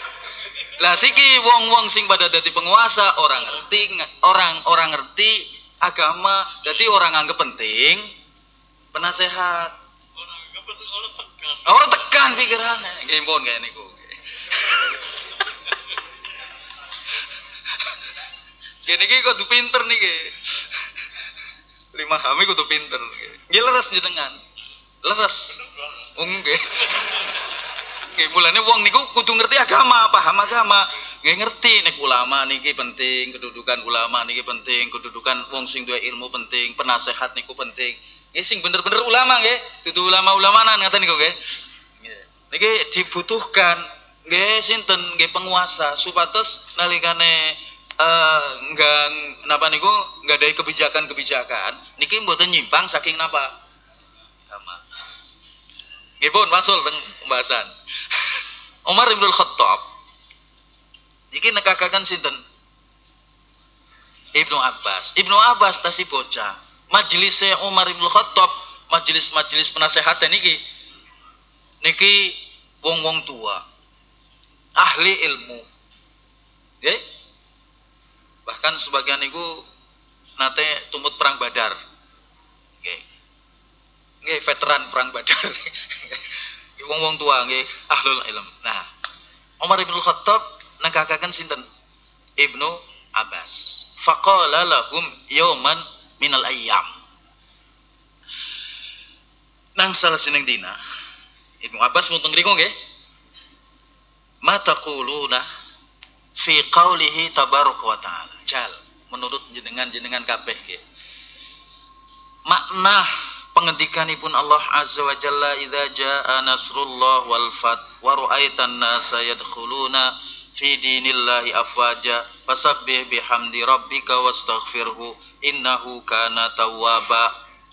Lah siki wong-wong sing pada dadi penguasa orang ngerti orang orang ngerti agama. Jadi orang anggap penting penasehat. Orang tekan pikirannya. Nggih pun kayak niku. Gini iki kudu pinter niki. Lima hami kudu pinter. Nggih leres jenengan. Leres. Wong nggih. Nggih mulane wong niku kudu ngerti agama, paham agama. Nggih ngerti nek ulama niki penting, kedudukan ulama niki penting, kedudukan wong sing duwe ilmu penting, penasehat niku penting. Nggih sing bener-bener ulama nggih, dudu ulama-ulamanan ngaten niku nggih. Niki dibutuhkan nggih sinten nggih penguasa supados nalikane eh enggak napa niku enggak ada kebijakan-kebijakan niki mboten nyimpang saking napa agama. Nggih pun masul teng pembahasan. Umar bin Khattab niki nekakaken sinten? Ibnu Abbas. Ibnu Abbas tasih bocah. Majelis Umar bin Khattab, majelis-majelis penasehat niki niki wong-wong tua. Ahli ilmu. Nggih? Bahkan sebagian niku nate tumut perang Badar. Nggih. Nggih veteran perang Badar. Wong-wong tua nggih ahlul ilm. Nah, Umar bin Khattab nangkakaken sinten? Ibnu Abbas. Faqala lahum yauman minal ayyam. Nang salah sining dina Ibnu Abbas mutung ngriku nggih. Ma taquluna fi qaulihi tabaraka wa ta'ala. Jal, menurut jenengan-jenengan kabeh nggih. Makna pengendikanipun Allah Azza wa Jalla idza jaa nasrullah wal fath wa ra'aitan nasa yadkhuluna fi dinillahi afwaja fasabbih bihamdi rabbika wastaghfirhu innahu kana tawwaba.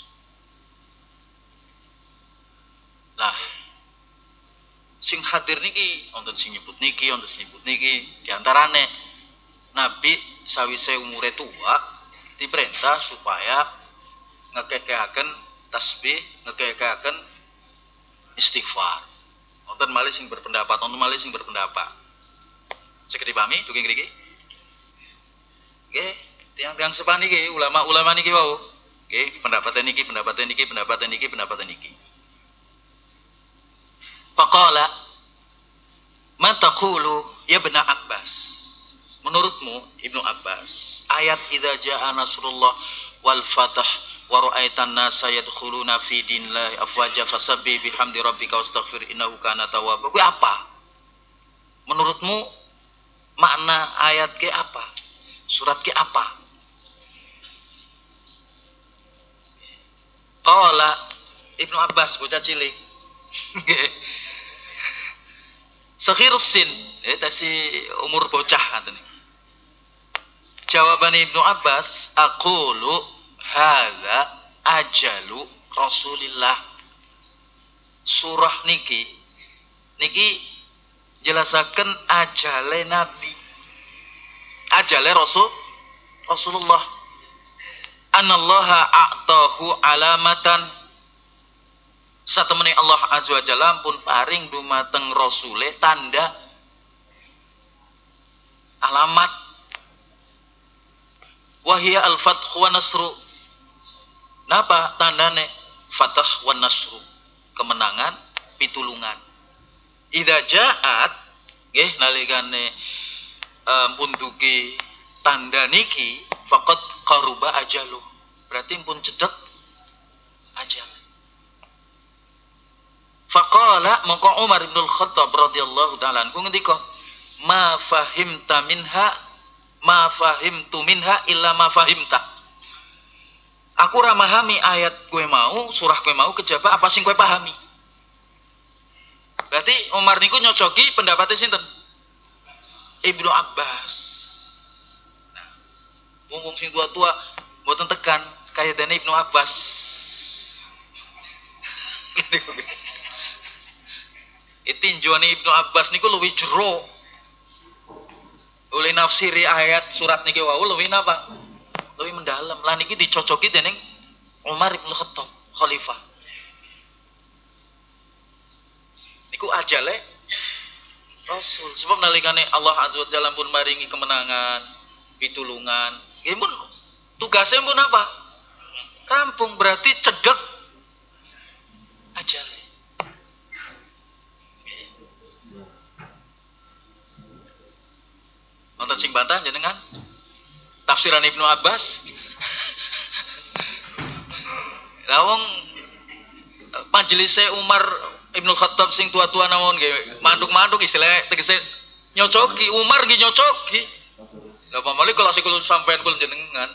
Lah sing hadir niki wonten sing nyebut niki wonten sing nyebut niki diantarane Nabi sawise umure tua diperintah supaya ngekekehaken tasbih, ngekekehaken istighfar. Wonten malih sing berpendapat, wonten malih sing berpendapat. Saged dipahami dugi ngriki? Nggih, tiang-tiang sepan niki, ulama-ulama niki wau. Nggih, pendapat niki, pendapat niki, pendapat niki, pendapat niki. Faqala ma taqulu ya Ibnu Abbas. Menurutmu Ibnu Abbas, ayat idza jaa nasrullah wal fath wa ra'aitan nasa yadkhuluna fi dinillahi afwaja fasabbih bihamdi rabbika wastaghfir innahu kana tawwaba. Kuwi apa? Menurutmu makna ayat ke apa? Surat ke apa? Qala Ibnu Abbas bocah cilik. Sakhir sin, eh tasi umur bocah katanya. Jawaban Ibnu Abbas, aqulu hadza ajalu Rasulillah. Surah niki niki jelasaken ajale Nabi. Ajale Rasul Rasulullah. Anallaha a'tahu alamatan. Satemene Allah Azza wa Jalla pun paring dumateng rasule tanda alamat wahia al-fath wa nasru. Napa tandane? Fathah wa nasru, kemenangan, pitulungan. Idza ja'at nggih nalikane um, punduki tanda niki faqad qaruba ajalu. Berarti pun cedhek ajal. Faqala maka Umar bin Khattab radhiyallahu taala anhu ngendika, "Ma fahimta minha ma fahimtu minha illa ma fahimta." Aku ora memahami ayat kowe mau, surah kowe mau kejaba apa sing kowe pahami. Berarti Umar niku nyocoki pendapatnya sinten? Ibnu Abbas. Nah, wong-wong sing tua-tua mboten tekan kaya dene Ibnu Abbas. Itinjuane Ibnu Abbas niku luwih jero. Oleh nafsiri ayat surat niki wau luwih napa? Luwih mendalam. Lah niki dicocoki dening Umar bin Khattab, khalifah. Niku ajale Rasul. Sebab nalikane Allah Azza wa Jalla pun maringi kemenangan, pitulungan, nggih pun Tugasnya pun apa? Rampung, berarti cedek ajal. Nonton sing bantah jenengan? Tafsiran Ibnu Abbas. Lah wong majelisnya Umar Ibnu Khattab sing tua-tua namun nggih, manduk-manduk istilah tegese nyocoki, Umar nggih nyocoki. Lah pamali kalau sikul sampean kula jenengan.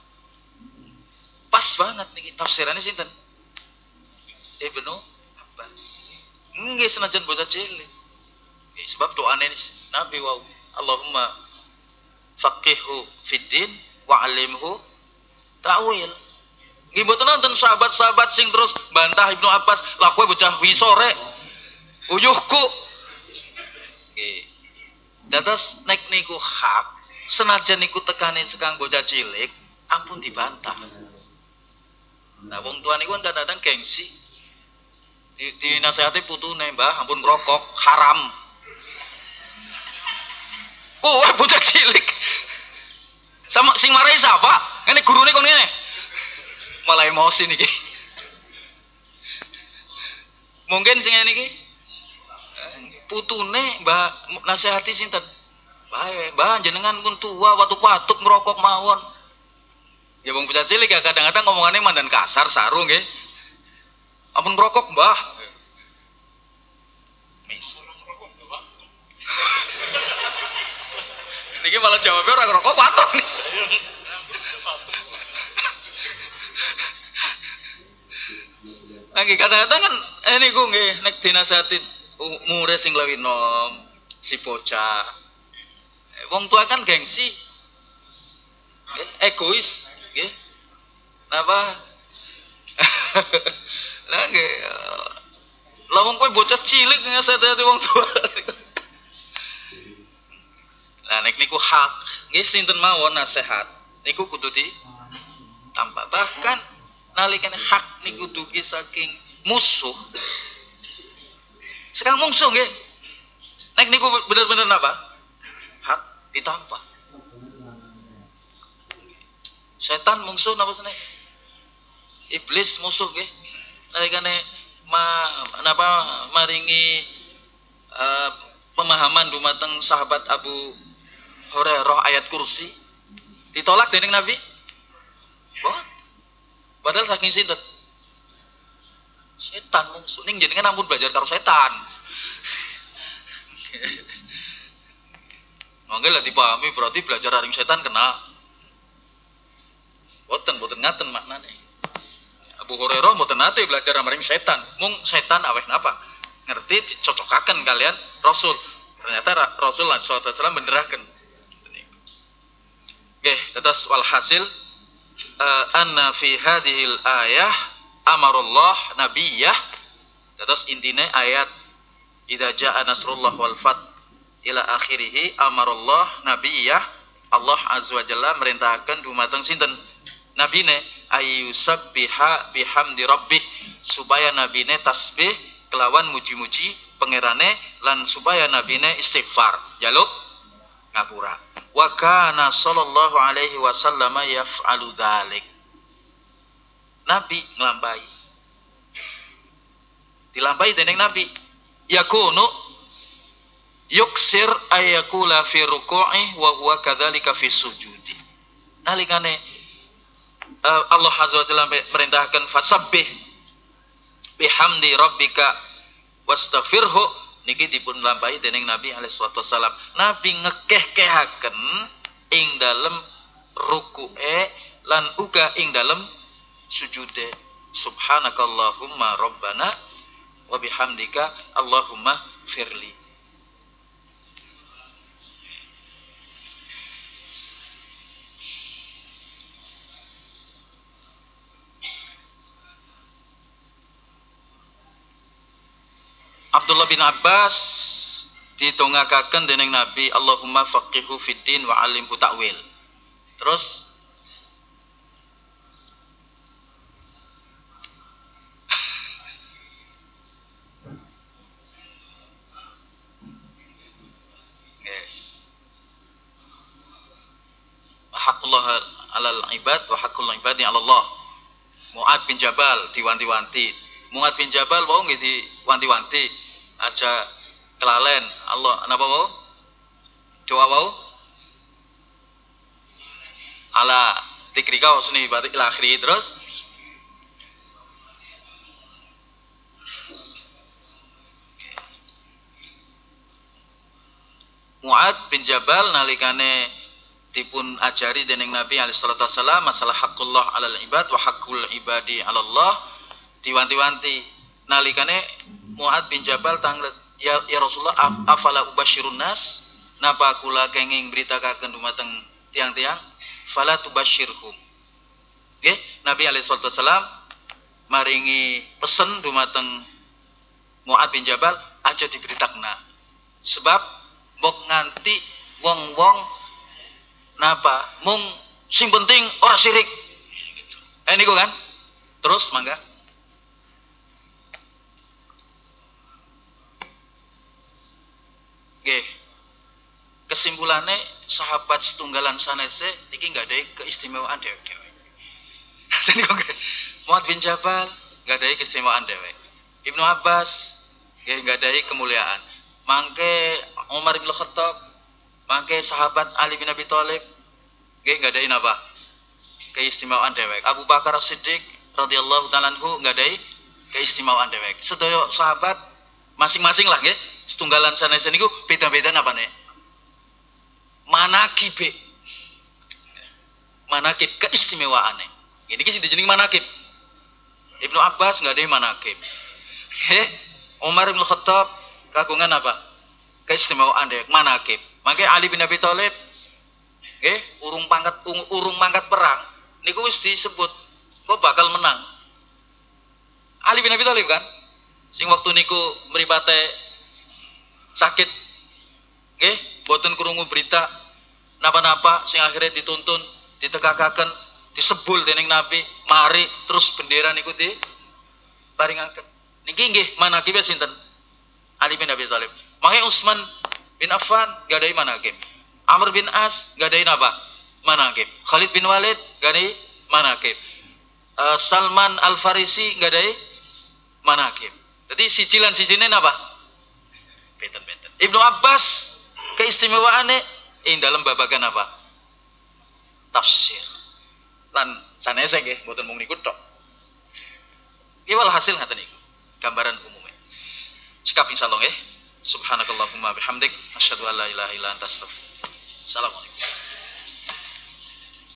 Pas banget niki tafsirannya sinten? Ibnu Abbas. Nggih senajan bocah cilik. Nggih sebab doane Nabi wau, Allahumma faqihhu fid din wa 'allimhu ta'wil. Nggih mboten nonton sahabat-sahabat sing terus bantah Ibnu Abbas, lah kowe bocah wisore. Uyuhku. Nggih. Dados nek niku hak, senajan niku tekane sekang bocah cilik, ampun dibantah. Nah wong tua niku kan kadang-kadang gengsi. Di, di nasihati putune, Mbah, ampun ngerokok haram. Kowe bocah cilik. Sama sing marahi siapa? Ngene gurune kon ngene. Malah emosi niki. Mungkin sing ngene iki putune Mbah nasihati sinten? Bae, Mbah jenengan pun tua watuk-watuk ngerokok mawon. Ya wong bocah cilik ya kadang-kadang ngomongane mandan kasar sarung nggih. Ampun ngerokok, Mbah. Mis. Niki malah jawabnya orang ngerokok watuk nih. Lagi kadang-kadang kan ini gue nggih nek dinasihati umure sing luwih nom si bocah. Wong tua kan gengsi. Egois, nggih. Napa? Lah nggih. Lah wong kowe bocah cilik ngasihati wong tua. Nah nek niku hak, nggih sinten mawon nasihat niku kudu ditambah. Bahkan nalikane hak niku dugi saking musuh. Sekarang musuh nggih. Nek niku bener-bener napa? Hak ditambah. Setan musuh napa sanes? Iblis musuh nggih. Nalikane ma napa maringi uh, pemahaman dumateng sahabat Abu Hurairah ayat kursi ditolak dening Nabi. Wah. Padahal saking sinten? Setan musuh. Ning jenengan ampun belajar karo setan. Mangga lah dipahami berarti belajar aring setan kena. Boten boten ngaten maknane. Abu Hurairah boten nate belajar aring setan. Mung setan aweh napa? Ngerti dicocokaken kalian Rasul. Ternyata Rasul sallallahu alaihi wasallam benderaken. Oke, tetes walhasil uh, anna fi hadhil ayah amarullah nabiyah. Tetes intine ayat idza jaa nasrullah wal fath ila akhirih amarullah nabiyah. Allah azza wa jalla merintahkan dumateng sinten? Nabine ayyusabbiha bihamdi rabbih, supaya nabine tasbih kelawan muji-muji pangerane lan supaya nabine istighfar jaluk ngapura. Wa kana sallallahu alaihi wasallam yaf'alu dzalik. Nabi nglampahi. Dilampahi dening Nabi. Yakunu yuksir ayyakula fi ruku'i wa huwa kadzalika fi sujudi. Nalikane uh, Allah azza wa jalla merintahkan fasabbih bihamdi rabbika wastaghfirhu, niki dipun lampahi dening Nabi alaihi wasallam. Nabi ngekeh-kehaken ing dalem ruku'e lan uga ing dalem sujude. Subhanakallahumma rabbana wa bihamdika Allahumma firli. Abdullah bin Abbas ditongakaken dening Nabi, Allahumma faqihhu fid din wa 'allimhu ta'wil. Terus haqqullah 'alal ibad wa haqqul ibadi 'ala Allah. Mu'ad bin Jabal diwanti-wanti. Mu'ad bin Jabal wau nggih diwanti-wanti. Aja kelalen Allah napa wau? Doa wau ala tikrika wasni batik ila akhiri. Terus Mu'ad bin Jabal nalikane dipun ajari dening Nabi alaihi salatu wasallam masalah haqqullah 'alal ibad wa haqqul ibadi 'ala Allah, diwanti-wanti nalikane Mu'ad bin Jabal tanglet, ya, ya Rasulullah afala ubasyirun nas, napa kula kenging beritakaken dumateng tiang-tiang, fala tubasyirhum. Nggih, Nabi alaihi salatu wasallam maringi pesen dumateng Mu'ad bin Jabal aja diberitakna. Sebab mbok nganti wong-wong napa mung sing penting ora syirik. Eh niku kan. Terus mangga. Nggih. Kesimpulannya sahabat setunggalan sanese iki nggak ada keistimewaan dhewe-dhewe. Jadi kok Mu'ad bin Jabal nggak ada keistimewaan dhewe. Ibnu Abbas nggak ada kemuliaan. Mangke Umar bin Khattab, mangke sahabat Ali bin Abi Thalib nggih nggak ada napa keistimewaan dewek. Abu Bakar As-Siddiq radhiyallahu taala anhu nggak ada keistimewaan dewek. Sedaya sahabat masing-masing lah nggih, setunggalan sanes niku beda-beda napa nih? Manakib. Manakib keistimewaane. Ini ki sing dijeneng manakib. Ibnu Abbas nggak ada manakib. Nggih, Umar bin Khattab kagungan apa? Keistimewaan dewek manakib. Mangke Ali bin Abi Thalib nggih urung pangkat urung mangkat perang niku wis disebut kok bakal menang. Ali bin Abi Thalib kan sing waktu niku mripate sakit nggih boten krungu berita napa-napa sing akhirnya dituntun ditegakaken disebul dening Nabi mari terus bendera niku di paringaken niki nggih manakibe sinten? Ali bin Abi Thalib. Makanya Utsman bin Affan gak ada manakib. Amr bin As gak ada apa? Manakib. Khalid bin Walid gak ada manakib. Uh, Salman Al-Farisi gak ada manakib. Jadi sicilan-sicilnya apa? Benten-benten. Ibnu Abbas keistimewaannya ing dalam babagan apa? Tafsir. Lan sanese nggih mboten mung niku tok. Iki hasil ngaten niku. Gambaran umumnya. Sikap insyaallah nggih. Subhanakallahumma bihamdik asyhadu an la ilaha illa anta astaghfiruka. Assalamualaikum.